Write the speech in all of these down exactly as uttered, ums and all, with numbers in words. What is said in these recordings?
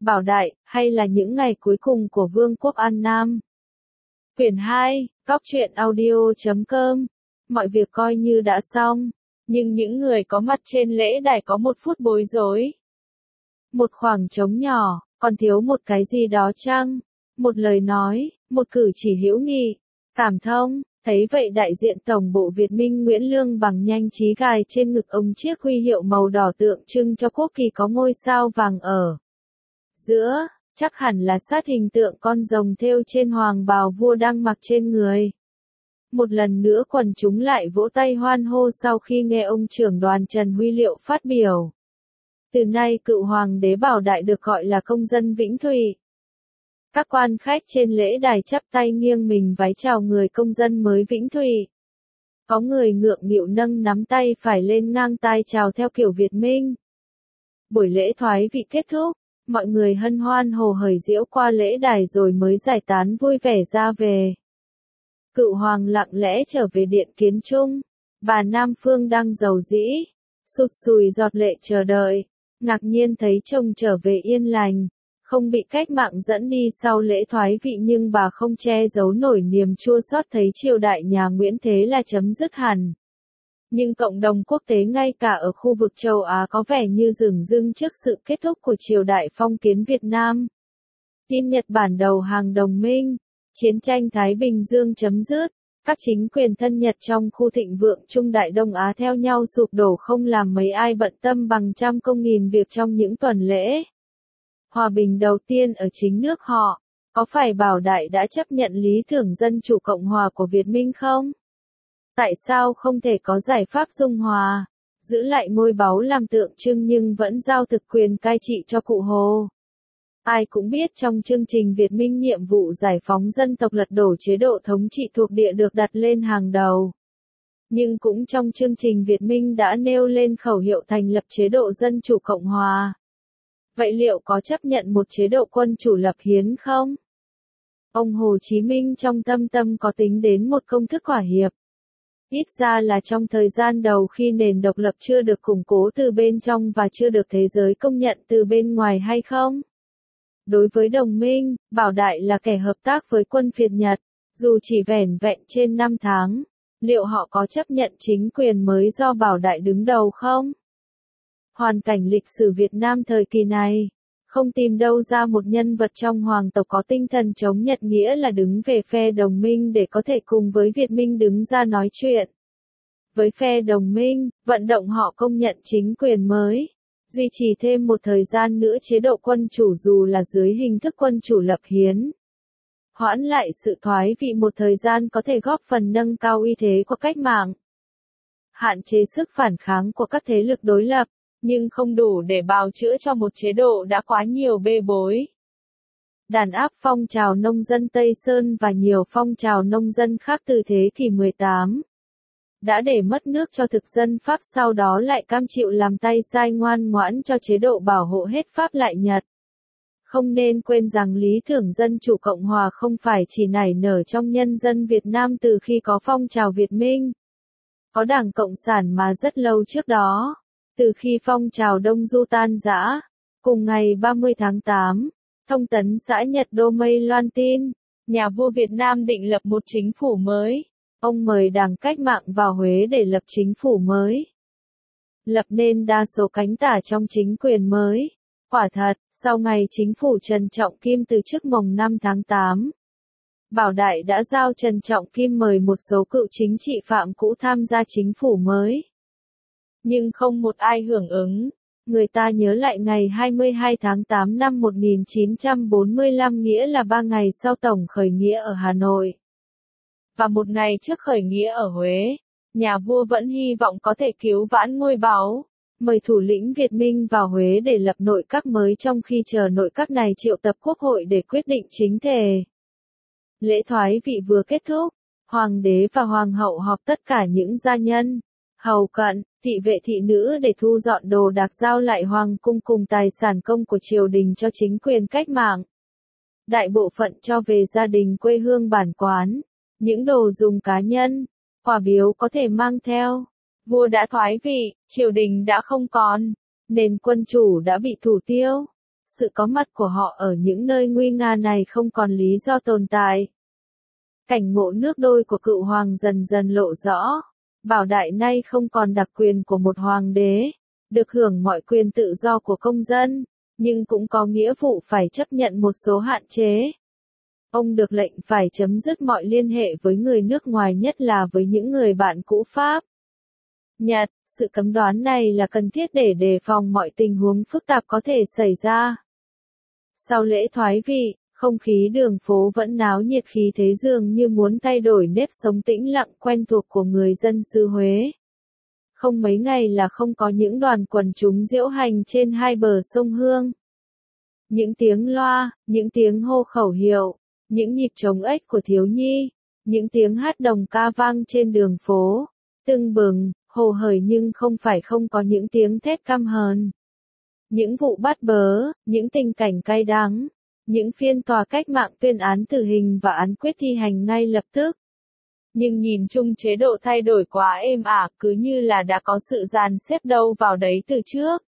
Bảo Đại, hay là những ngày cuối cùng của Vương quốc An Nam. Quyển hai, Góc truyện audio chấm com. Mọi việc coi như đã xong, nhưng những người có mặt trên lễ đài có một phút bối rối. Một khoảng trống nhỏ, còn thiếu một cái gì đó chăng? Một lời nói, một cử chỉ hữu nghị, cảm thông. Thấy vậy đại diện Tổng bộ Việt Minh Nguyễn Lương bằng nhanh trí gài trên ngực ông chiếc huy hiệu màu đỏ tượng trưng cho quốc kỳ có ngôi sao vàng ở giữa, chắc hẳn là sát hình tượng con rồng thêu trên hoàng bào vua đang mặc trên người. Một lần nữa quần chúng lại vỗ tay hoan hô sau khi nghe ông trưởng đoàn Trần Huy Liệu phát biểu. Từ nay cựu hoàng đế Bảo Đại được gọi là công dân Vĩnh Thụy. Các quan khách trên lễ đài chắp tay nghiêng mình vái chào người công dân mới Vĩnh Thụy. Có người ngượng nghịu nâng nắm tay phải lên ngang tai chào theo kiểu Việt Minh. Buổi lễ thoái vị kết thúc, mọi người hân hoan hồ hởi diễu qua lễ đài rồi mới giải tán vui vẻ ra về. Cựu hoàng lặng lẽ trở về điện kiến trung, bà Nam Phương đang giàu dĩ, sụt sùi giọt lệ chờ đợi, ngạc nhiên thấy chồng trở về yên lành. Không bị cách mạng dẫn đi sau lễ thoái vị nhưng bà không che giấu nổi niềm chua xót thấy triều đại nhà Nguyễn thế là chấm dứt hẳn. Nhưng cộng đồng quốc tế ngay cả ở khu vực châu Á có vẻ như dửng dưng trước sự kết thúc của triều đại phong kiến Việt Nam. Tin Nhật Bản đầu hàng đồng minh, chiến tranh Thái Bình Dương chấm dứt, các chính quyền thân Nhật trong khu thịnh vượng Trung Đại Đông Á theo nhau sụp đổ không làm mấy ai bận tâm bằng trăm công nghìn việc trong những tuần lễ. Hòa bình đầu tiên ở chính nước họ, có phải Bảo Đại đã chấp nhận lý tưởng dân chủ Cộng hòa của Việt Minh không? Tại sao không thể có giải pháp dung hòa, giữ lại ngôi báu làm tượng trưng nhưng vẫn giao thực quyền cai trị cho cụ Hồ? Ai cũng biết trong chương trình Việt Minh nhiệm vụ giải phóng dân tộc lật đổ chế độ thống trị thuộc địa được đặt lên hàng đầu. Nhưng cũng trong chương trình Việt Minh đã nêu lên khẩu hiệu thành lập chế độ dân chủ Cộng hòa. Vậy liệu có chấp nhận một chế độ quân chủ lập hiến không? Ông Hồ Chí Minh trong tâm tâm có tính đến một công thức thỏa hiệp. Ít ra là trong thời gian đầu khi nền độc lập chưa được củng cố từ bên trong và chưa được thế giới công nhận từ bên ngoài hay không? Đối với đồng minh, Bảo Đại là kẻ hợp tác với quân phiệt Nhật, dù chỉ vẻn vẹn trên năm tháng, liệu họ có chấp nhận chính quyền mới do Bảo Đại đứng đầu không? Hoàn cảnh lịch sử Việt Nam thời kỳ này, không tìm đâu ra một nhân vật trong hoàng tộc có tinh thần chống Nhật nghĩa là đứng về phe đồng minh để có thể cùng với Việt Minh đứng ra nói chuyện. Với phe đồng minh, vận động họ công nhận chính quyền mới, duy trì thêm một thời gian nữa chế độ quân chủ dù là dưới hình thức quân chủ lập hiến. Hoãn lại sự thoái vị một thời gian có thể góp phần nâng cao uy thế của cách mạng. Hạn chế sức phản kháng của các thế lực đối lập, nhưng không đủ để bào chữa cho một chế độ đã quá nhiều bê bối. Đàn áp phong trào nông dân Tây Sơn và nhiều phong trào nông dân khác từ thế kỷ mười tám. Đã để mất nước cho thực dân Pháp sau đó lại cam chịu làm tay sai ngoan ngoãn cho chế độ bảo hộ hết Pháp lại Nhật. Không nên quên rằng lý tưởng dân chủ Cộng hòa không phải chỉ nảy nở trong nhân dân Việt Nam từ khi có phong trào Việt Minh. Có Đảng Cộng sản mà rất lâu trước đó. Từ khi phong trào Đông Du tan rã, cùng ngày ba mươi tháng tám, thông tấn xã Nhật Đô Mây loan tin, nhà vua Việt Nam định lập một chính phủ mới. Ông mời Đảng Cách mạng vào Huế để lập chính phủ mới. Lập nên đa số cánh tả trong chính quyền mới. Quả thật, sau ngày chính phủ Trần Trọng Kim từ chức mồng năm tháng tám, Bảo Đại đã giao Trần Trọng Kim mời một số cựu chính trị phạm cũ tham gia chính phủ mới. Nhưng không một ai hưởng ứng. Người ta nhớ lại ngày hai mươi hai tháng tám năm một nghìn chín trăm bốn mươi lăm nghĩa là ba ngày sau tổng khởi nghĩa ở Hà Nội. Và một ngày trước khởi nghĩa ở Huế, nhà vua vẫn hy vọng có thể cứu vãn ngôi báu, mời thủ lĩnh Việt Minh vào Huế để lập nội các mới trong khi chờ nội các này triệu tập quốc hội để quyết định chính thể. Lễ thoái vị vừa kết thúc, hoàng đế và hoàng hậu họp tất cả những gia nhân, hầu cận, thị vệ thị nữ để thu dọn đồ đạc giao lại hoàng cung cùng tài sản công của triều đình cho chính quyền cách mạng. Đại bộ phận cho về gia đình quê hương bản quán, những đồ dùng cá nhân, quà biếu có thể mang theo. Vua đã thoái vị, triều đình đã không còn, nền quân chủ đã bị thủ tiêu. sự có mặt của họ ở những nơi nguy nga này không còn lý do tồn tại. Cảnh ngộ nước đôi của cựu hoàng dần dần lộ rõ. Bảo Đại nay không còn đặc quyền của một hoàng đế, được hưởng mọi quyền tự do của công dân, nhưng cũng có nghĩa vụ phải chấp nhận một số hạn chế. Ông được lệnh phải chấm dứt mọi liên hệ với người nước ngoài, nhất là với những người bạn cũ Pháp, Nhật. Sự cấm đoán này là cần thiết để đề phòng mọi tình huống phức tạp có thể xảy ra. Sau lễ thoái vị, không khí đường phố vẫn náo nhiệt, khí thế dường như muốn thay đổi nếp sống tĩnh lặng quen thuộc của người dân xứ Huế. Không mấy ngày là không có những đoàn quần chúng diễu hành trên hai bờ sông Hương. Những tiếng loa, những tiếng hô khẩu hiệu, những nhịp trống ếch của thiếu nhi, những tiếng hát đồng ca vang trên đường phố, tưng bừng, hồ hởi, nhưng không phải không có những tiếng thét căm hờn. Những vụ bắt bớ, những tình cảnh cay đắng, những phiên tòa cách mạng tuyên án tử hình và án quyết thi hành ngay lập tức. Nhưng nhìn chung chế độ thay đổi quá êm ả, cứ như là đã có sự dàn xếp đâu vào đấy từ trước.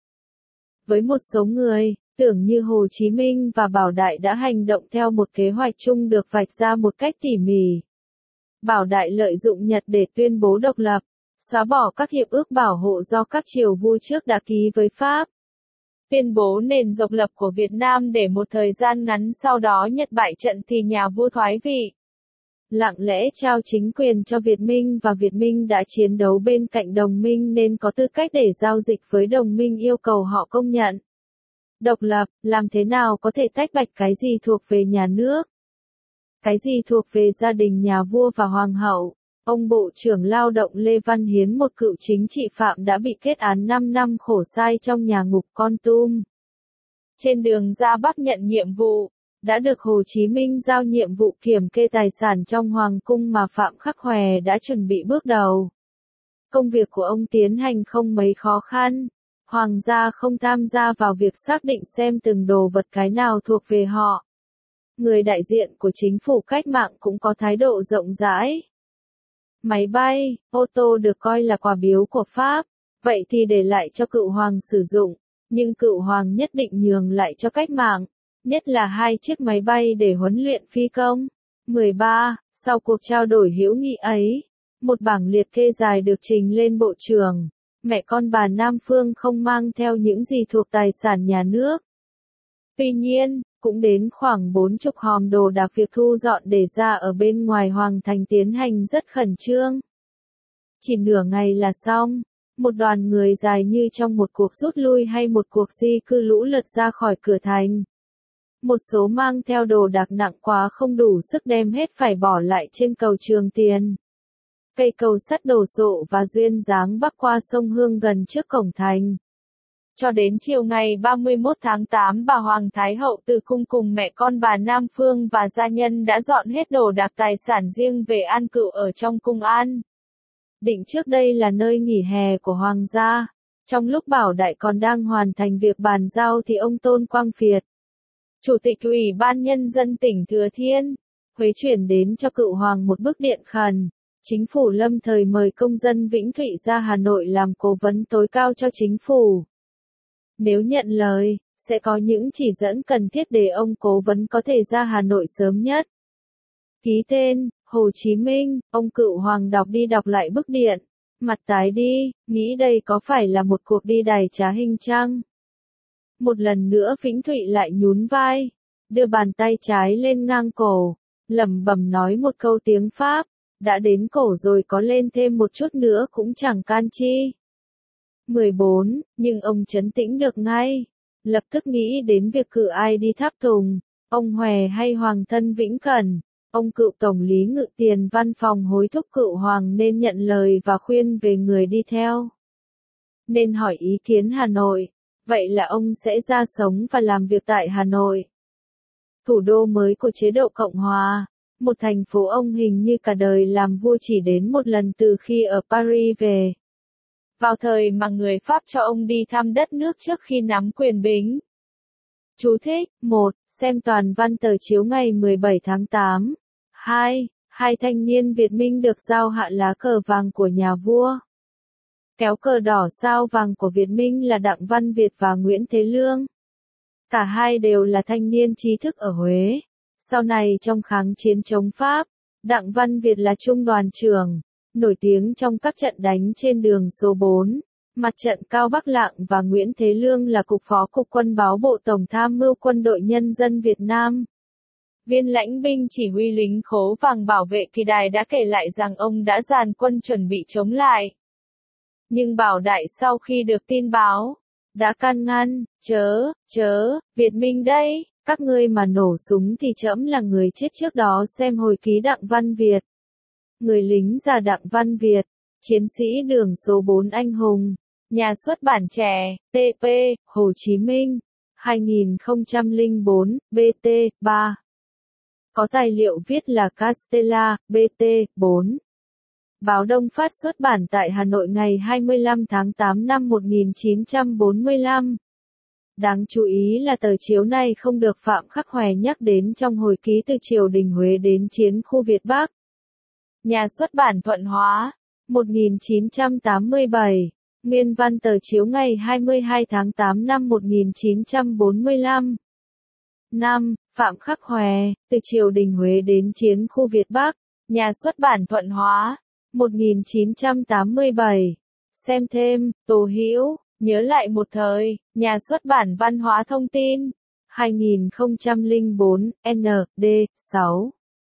Với một số người, tưởng như Hồ Chí Minh và Bảo Đại đã hành động theo một kế hoạch chung được vạch ra một cách tỉ mỉ. Bảo Đại lợi dụng Nhật để tuyên bố độc lập, xóa bỏ các hiệp ước bảo hộ do các triều vua trước đã ký với Pháp. Tuyên bố nền độc lập của Việt Nam để một thời gian ngắn sau đó Nhật bại trận thì nhà vua thoái vị. Lặng lẽ trao chính quyền cho Việt Minh, và Việt Minh đã chiến đấu bên cạnh đồng minh nên có tư cách để giao dịch với đồng minh, yêu cầu họ công nhận độc lập. Làm thế nào có thể tách bạch cái gì thuộc về nhà nước, cái gì thuộc về gia đình nhà vua và hoàng hậu? Ông Bộ trưởng Lao động Lê Văn Hiến, một cựu chính trị phạm đã bị kết án năm năm khổ sai trong nhà ngục Kon Tum. Trên đường ra Bắc nhận nhiệm vụ, đã được Hồ Chí Minh giao nhiệm vụ kiểm kê tài sản trong hoàng cung mà Phạm Khắc Hòe đã chuẩn bị bước đầu. Công việc của ông tiến hành không mấy khó khăn. Hoàng gia không tham gia vào việc xác định xem từng đồ vật cái nào thuộc về họ. Người đại diện của chính phủ cách mạng cũng có thái độ rộng rãi. Máy bay, ô tô được coi là quà biếu của Pháp, vậy thì để lại cho cựu hoàng sử dụng, nhưng cựu hoàng nhất định nhường lại cho cách mạng, nhất là hai chiếc máy bay để huấn luyện phi công. mười ba. Sau cuộc trao đổi hữu nghị ấy, một bảng liệt kê dài được trình lên Bộ trưởng. Mẹ con bà Nam Phương không mang theo những gì thuộc tài sản nhà nước. Tuy nhiên, cũng đến khoảng bốn chục hòm đồ đạc, việc thu dọn để ra ở bên ngoài hoàng thành tiến hành rất khẩn trương. Chỉ nửa ngày là xong, một đoàn người dài như trong một cuộc rút lui hay một cuộc di cư lũ lượt ra khỏi cửa thành. Một số mang theo đồ đạc nặng quá không đủ sức đem hết phải bỏ lại trên cầu Trường Tiền. Cây cầu sắt đổ sộ và duyên dáng bắc qua sông Hương gần trước cổng thành. Cho đến chiều ngày ba mươi mốt tháng tám, bà Hoàng Thái Hậu từ cung cùng mẹ con bà Nam Phương và gia nhân đã dọn hết đồ đạc tài sản riêng về an cựu ở trong cung An Định, trước đây là nơi nghỉ hè của hoàng gia. Trong lúc Bảo Đại còn đang hoàn thành việc bàn giao thì ông Tôn Quang Phiệt, Chủ tịch Ủy ban Nhân dân tỉnh Thừa Thiên Huế, chuyển đến cho cựu hoàng một bức điện khẩn. Chính phủ lâm thời mời công dân Vĩnh Thụy ra Hà Nội làm cố vấn tối cao cho chính phủ. Nếu nhận lời, sẽ có những chỉ dẫn cần thiết để ông cố vấn có thể ra Hà Nội sớm nhất. Ký tên, Hồ Chí Minh. Ông cựu hoàng đọc đi đọc lại bức điện, mặt tái đi, nghĩ đây có phải là một cuộc đi đày trá hình chăng? Một lần nữa Vĩnh Thụy lại nhún vai, đưa bàn tay trái lên ngang cổ, lẩm bẩm nói một câu tiếng Pháp, đã đến cổ rồi, có lên thêm một chút nữa cũng chẳng can chi. mười bốn. Nhưng ông trấn tĩnh được ngay, lập tức nghĩ đến việc cử ai đi tháp tùng, ông Hòe hay Hoàng thân Vĩnh Cẩn. Ông cựu tổng lý ngự tiền văn phòng hối thúc cựu hoàng nên nhận lời và khuyên về người đi theo. Nên hỏi ý kiến Hà Nội, vậy là ông sẽ ra sống và làm việc tại Hà Nội, thủ đô mới của chế độ Cộng Hòa. Một thành phố ông hình như cả đời làm vua chỉ đến một lần từ khi ở Paris về. Vào thời mà người Pháp cho ông đi thăm đất nước trước khi nắm quyền bính. Chú thích: một. Xem toàn văn tờ chiếu ngày mười bảy tháng tám. hai. Hai thanh niên Việt Minh được giao hạ lá cờ vàng của nhà vua. Kéo cờ đỏ sao vàng của Việt Minh là Đặng Văn Việt và Nguyễn Thế Lương. Cả hai đều là thanh niên trí thức ở Huế. Sau này trong kháng chiến chống Pháp, Đặng Văn Việt là trung đoàn trưởng, nổi tiếng trong các trận đánh trên đường số bốn, mặt trận Cao Bắc Lạng, và Nguyễn Thế Lương là cục phó cục quân báo Bộ Tổng tham mưu Quân đội Nhân dân Việt Nam. Viên lãnh binh chỉ huy lính Khố Vàng bảo vệ kỳ đài đã kể lại rằng ông đã dàn quân chuẩn bị chống lại. Nhưng Bảo Đại sau khi được tin báo, đã can ngăn, chớ, chớ, Việt Minh đây, các ngươi mà nổ súng thì trẫm là người chết trước đó. Xem hồi ký Đặng Văn Việt. Người lính già Đặng Văn Việt, chiến sĩ đường số bốn anh hùng, nhà xuất bản trẻ, tê pê, Hồ Chí Minh, hai nghìn không trăm lẻ bốn, bê tê, ba. Có tài liệu viết là Castella, bê tê, bốn. Báo Đông Phát xuất bản tại Hà Nội ngày hai mươi lăm tháng tám năm một nghìn chín trăm bốn mươi lăm. Đáng chú ý là tờ chiếu này không được Phạm Khắc Hoè nhắc đến trong hồi ký từ triều đình Huế đến chiến khu Việt Bắc. Nhà xuất bản Thuận Hóa, một nghìn chín trăm tám mươi bảy. Nguyên văn tờ chiếu ngày hai mươi hai tháng tám năm một nghìn chín trăm bốn mươi lăm. năm. Phạm Khắc Hoè, từ triều đình Huế đến chiến khu Việt Bắc. Nhà xuất bản Thuận Hóa, một nghìn chín trăm tám mươi bảy. Xem thêm, Tô Hữu, nhớ lại một thời, nhà xuất bản Văn hóa Thông tin, hai nghìn không trăm lẻ bốn, N D sáu.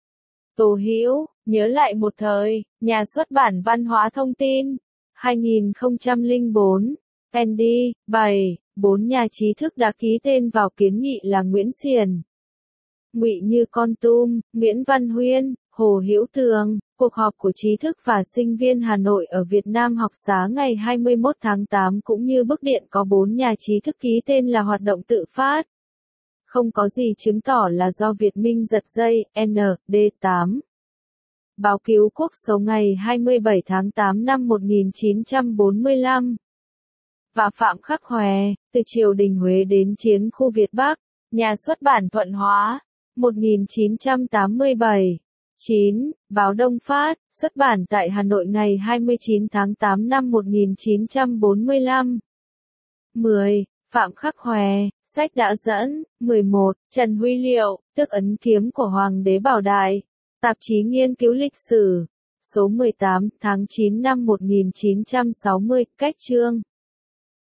Tô Hữu, nhớ lại một thời, nhà xuất bản Văn hóa Thông tin, hai nghìn không trăm lẻ bốn, N D bảy. Bốn nhà trí thức đã ký tên vào kiến nghị là Nguyễn Xiển, Ngụy Như Con Tum, Nguyễn Văn Huyên, Hồ Hữu Tường. Cuộc họp của trí thức và sinh viên Hà Nội ở Việt Nam học xá ngày hai mươi mốt tháng tám cũng như bức điện có bốn nhà trí thức ký tên là hoạt động tự phát. Không có gì chứng tỏ là do Việt Minh giật dây, N D tám. Báo Cứu Quốc số ngày hai mươi bảy tháng tám năm một nghìn chín trăm bốn mươi lăm. Và Phạm Khắc Hoè, từ triều đình Huế đến chiến khu Việt Bắc, nhà xuất bản Thuận Hóa, một nghìn chín trăm tám mươi bảy. chín. Báo Đông Phát, xuất bản tại Hà Nội ngày hai mươi chín tháng tám năm một nghìn chín trăm bốn mươi lăm. mười. Phạm Khắc Hoè, sách đã dẫn. mười một. Trần Huy Liệu, tức ấn kiếm của Hoàng đế Bảo Đại. Tạp chí Nghiên cứu Lịch sử. Số mười tám, tháng chín năm một nghìn chín trăm sáu mươi, cách chương.